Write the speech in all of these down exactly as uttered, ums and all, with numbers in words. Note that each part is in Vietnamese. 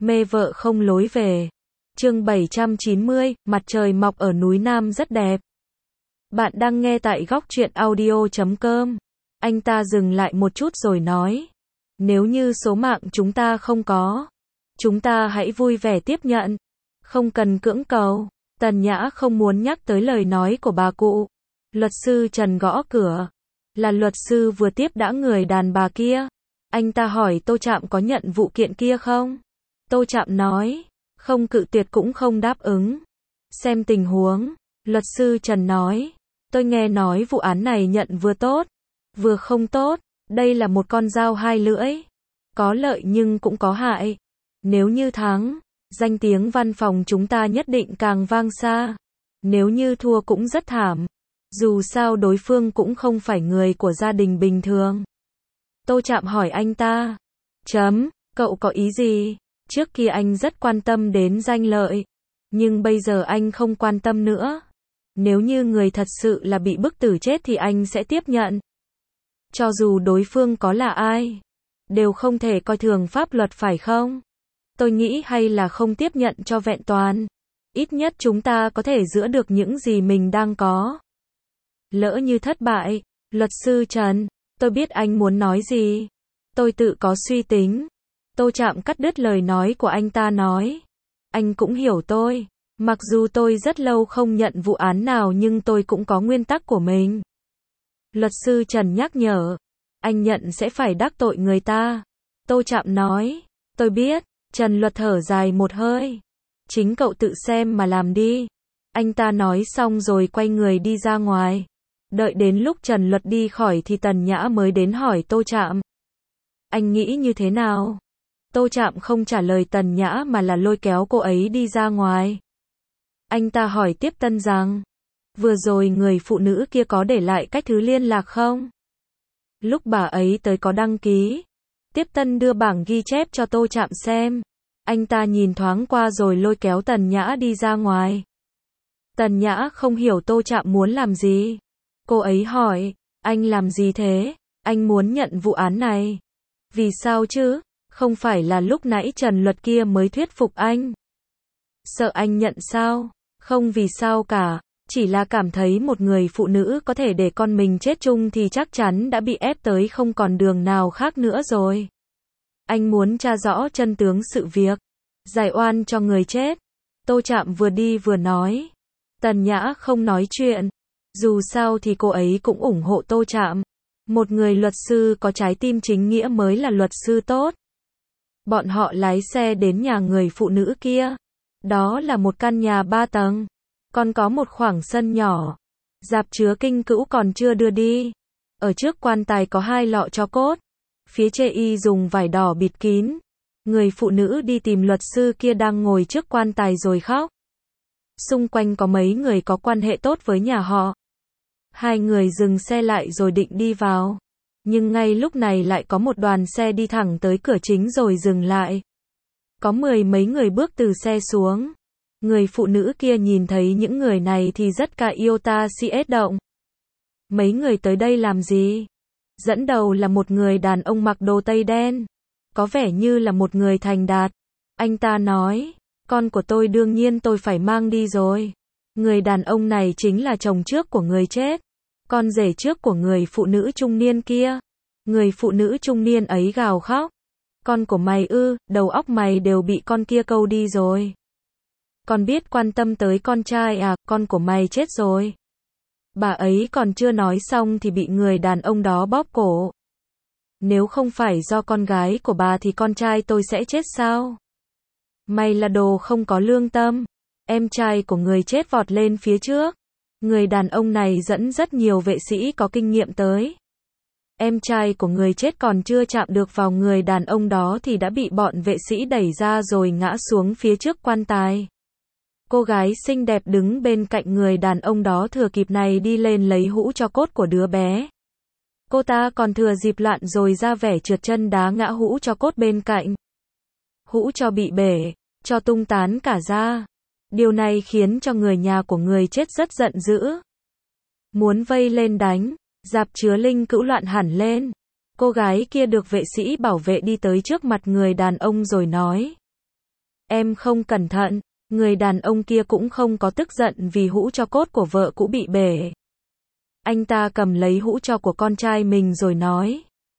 Mê vợ không lối về. Chương bảy trăm chín mươi, mặt trời mọc ở núi Nam rất đẹp. Bạn đang nghe tại góc truyện audio chấm com. Anh ta dừng lại một chút rồi nói. Nếu như số mạng chúng ta không có, chúng ta hãy vui vẻ tiếp nhận. Không cần cưỡng cầu. Tần Nhã không muốn nhắc tới lời nói của bà cụ. Luật sư Trần gõ cửa. Là luật sư vừa tiếp đã người đàn bà kia. Anh ta hỏi Tô Trạm có nhận vụ kiện kia không? Tô Trạm nói. Không cự tuyệt cũng không đáp ứng. Xem tình huống. Luật sư Trần nói. Tôi nghe nói vụ án này nhận vừa tốt, vừa không tốt. Đây là một con dao hai lưỡi. Có lợi nhưng cũng có hại. Nếu như thắng, danh tiếng văn phòng chúng ta nhất định càng vang xa. Nếu như thua cũng rất thảm. Dù sao đối phương cũng không phải người của gia đình bình thường. Tô Trạm hỏi anh ta. Chấm, cậu có ý gì? Trước kia anh rất quan tâm đến danh lợi. Nhưng bây giờ anh không quan tâm nữa. Nếu như người thật sự là bị bức tử chết thì anh sẽ tiếp nhận. Cho dù đối phương có là ai, đều không thể coi thường pháp luật phải không? Tôi nghĩ hay là không tiếp nhận cho vẹn toàn. Ít nhất chúng ta có thể giữ được những gì mình đang có. Lỡ như thất bại, luật sư Trần, tôi biết anh muốn nói gì. Tôi tự có suy tính. Tô Trạm cắt đứt lời nói của anh ta nói. Anh cũng hiểu tôi. Mặc dù tôi rất lâu không nhận vụ án nào nhưng tôi cũng có nguyên tắc của mình. Luật sư Trần nhắc nhở. Anh nhận sẽ phải đắc tội người ta. Tô Trạm nói. Tôi biết. Trần Luật thở dài một hơi. Chính cậu tự xem mà làm đi. Anh ta nói xong rồi quay người đi ra ngoài. Đợi đến lúc Trần Luật đi khỏi thì Tần Nhã mới đến hỏi Tô Trạm. Anh nghĩ như thế nào? Tô Trạm không trả lời Tần Nhã mà là lôi kéo cô ấy đi ra ngoài. Anh ta hỏi tiếp Tân rằng. Vừa rồi người phụ nữ kia có để lại cách thứ liên lạc không? Lúc bà ấy tới có đăng ký. Tiếp Tân đưa bảng ghi chép cho Tô Trạm xem. Anh ta nhìn thoáng qua rồi lôi kéo Tần Nhã đi ra ngoài. Tần Nhã không hiểu Tô Trạm muốn làm gì. Cô ấy hỏi, anh làm gì thế? Anh muốn nhận vụ án này. Vì sao chứ? Không phải là lúc nãy Trần Luật kia mới thuyết phục anh. Sợ anh nhận sao? Không vì sao cả. Chỉ là cảm thấy một người phụ nữ có thể để con mình chết chung thì chắc chắn đã bị ép tới không còn đường nào khác nữa rồi. Anh muốn tra rõ chân tướng sự việc. Giải oan cho người chết. Tô Trạm vừa đi vừa nói. Tần Nhã không nói chuyện. Dù sao thì cô ấy cũng ủng hộ Tô Trạm. Một người luật sư có trái tim chính nghĩa mới là luật sư tốt. Bọn họ lái xe đến nhà người phụ nữ kia. Đó là một căn nhà ba tầng. Còn có một khoảng sân nhỏ. Rạp chứa kinh cữu còn chưa đưa đi. Ở trước quan tài có hai lọ tro cốt. Phía chê y dùng vải đỏ bịt kín. Người phụ nữ đi tìm luật sư kia đang ngồi trước quan tài rồi khóc. Xung quanh có mấy người có quan hệ tốt với nhà họ. Hai người dừng xe lại rồi định đi vào. Nhưng ngay lúc này lại có một đoàn xe đi thẳng tới cửa chính rồi dừng lại. Có mười mấy người bước từ xe xuống. Người phụ nữ kia nhìn thấy những người này thì rất cả iota siết động. Mấy người tới đây làm gì? Dẫn đầu là một người đàn ông mặc đồ tây đen. Có vẻ như là một người thành đạt. Anh ta nói, con của tôi đương nhiên tôi phải mang đi rồi. Người đàn ông này chính là chồng trước của người chết. Con rể trước của người phụ nữ trung niên kia. Người phụ nữ trung niên ấy gào khóc. Con của mày ư, đầu óc mày đều bị con kia câu đi rồi. Con biết quan tâm tới con trai à, con của mày chết rồi. Bà ấy còn chưa nói xong thì bị người đàn ông đó bóp cổ. Nếu không phải do con gái của bà thì con trai tôi sẽ chết sao? Mày là đồ không có lương tâm. Em trai của người chết vọt lên phía trước. Người đàn ông này dẫn rất nhiều vệ sĩ có kinh nghiệm tới. Em trai của người chết còn chưa chạm được vào người đàn ông đó thì đã bị bọn vệ sĩ đẩy ra rồi ngã xuống phía trước quan tài. Cô gái xinh đẹp đứng bên cạnh người đàn ông đó thừa kịp này đi lên lấy hũ tro cốt của đứa bé. Cô ta còn thừa dịp loạn rồi ra vẻ trượt chân đá ngã hũ tro cốt bên cạnh. Hũ tro bị bể, cho tung tán cả ra. Điều này khiến cho người nhà của người chết rất giận dữ. Muốn vây lên đánh, rạp chứa linh cữu loạn hẳn lên. Cô gái kia được vệ sĩ bảo vệ đi tới trước mặt người đàn ông rồi nói. em không cẩn thận. Người đàn ông kia cũng không có tức giận vì hũ tro cốt của vợ cũ bị bể. Anh ta cầm lấy hũ tro của con trai mình rồi nói.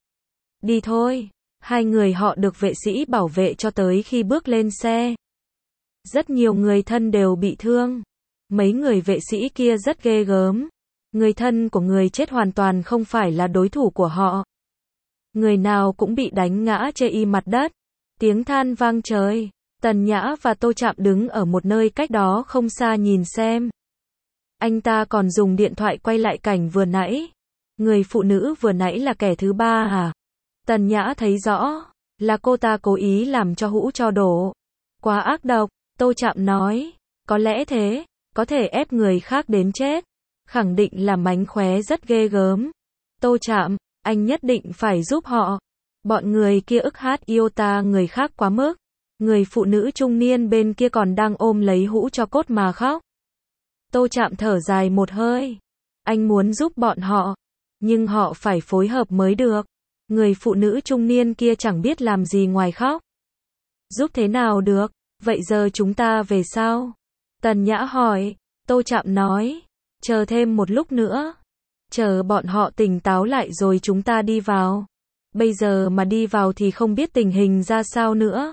Đi thôi. Hai người họ được vệ sĩ bảo vệ cho tới khi bước lên xe. Rất nhiều người thân đều bị thương. Mấy người vệ sĩ kia rất ghê gớm. Người thân của người chết hoàn toàn không phải là đối thủ của họ. Người nào cũng bị đánh ngã chê y mặt đất. Tiếng than vang trời. Tần Nhã và Tô Trạm đứng ở một nơi cách đó không xa nhìn xem. Anh ta còn dùng điện thoại quay lại cảnh vừa nãy. Người phụ nữ vừa nãy là kẻ thứ ba à? Tần Nhã thấy rõ, là cô ta cố ý làm cho hũ tro đổ. Quá ác độc, Tô Trạm nói. Có lẽ thế, có thể ép người khác đến chết. Khẳng định là mánh khóe rất ghê gớm. Tô Trạm, anh nhất định phải giúp họ. Bọn người kia ức hát yêu ta người khác quá mức. Người phụ nữ trung niên bên kia còn đang ôm lấy hũ tro cốt mà khóc. Tô Trạm thở dài một hơi. Anh muốn giúp bọn họ, nhưng họ phải phối hợp mới được. Người phụ nữ trung niên kia chẳng biết làm gì ngoài khóc. Giúp thế nào được, vậy giờ chúng ta về sao? Tần Nhã hỏi. Tô Trạm nói. Chờ thêm một lúc nữa. Chờ bọn họ tỉnh táo lại rồi chúng ta đi vào. Bây giờ mà đi vào thì không biết tình hình ra sao nữa.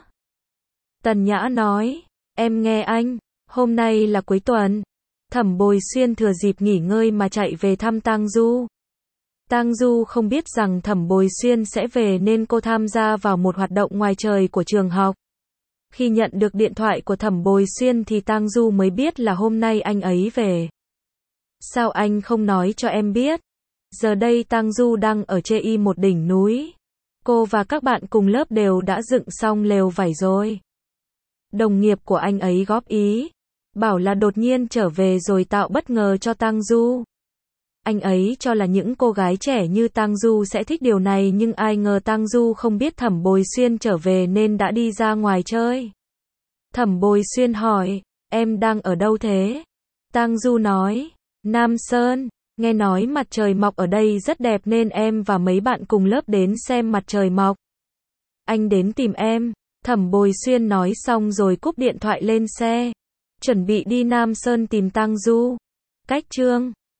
Tần Nhã nói. Em nghe anh, hôm nay là cuối tuần. Thẩm Bồi Xuyên thừa dịp nghỉ ngơi mà chạy về thăm Tang Du. Tang Du không biết rằng Thẩm Bồi Xuyên sẽ về nên cô tham gia vào một hoạt động ngoài trời của trường học. Khi nhận được điện thoại của Thẩm Bồi Xuyên thì Tang Du mới biết là hôm nay anh ấy về. Sao anh không nói cho em biết? Giờ đây Tang Du đang ở chê y một đỉnh núi. Cô và các bạn cùng lớp đều đã dựng xong lều vải rồi. Đồng nghiệp của anh ấy góp ý, bảo là đột nhiên trở về rồi tạo bất ngờ cho Tang Du. Anh ấy cho là những cô gái trẻ như Tang Du sẽ thích điều này nhưng ai ngờ Tang Du không biết Thẩm Bồi Xuyên trở về nên đã đi ra ngoài chơi. Thẩm Bồi Xuyên hỏi, em đang ở đâu thế? Tang Du nói, Nam Sơn, nghe nói mặt trời mọc ở đây rất đẹp nên em và mấy bạn cùng lớp đến xem mặt trời mọc. Anh đến tìm em. Thẩm Bồi Xuyên nói xong rồi cúp điện thoại lên xe. Chuẩn bị đi Nam Sơn tìm Tang Du. Cách chương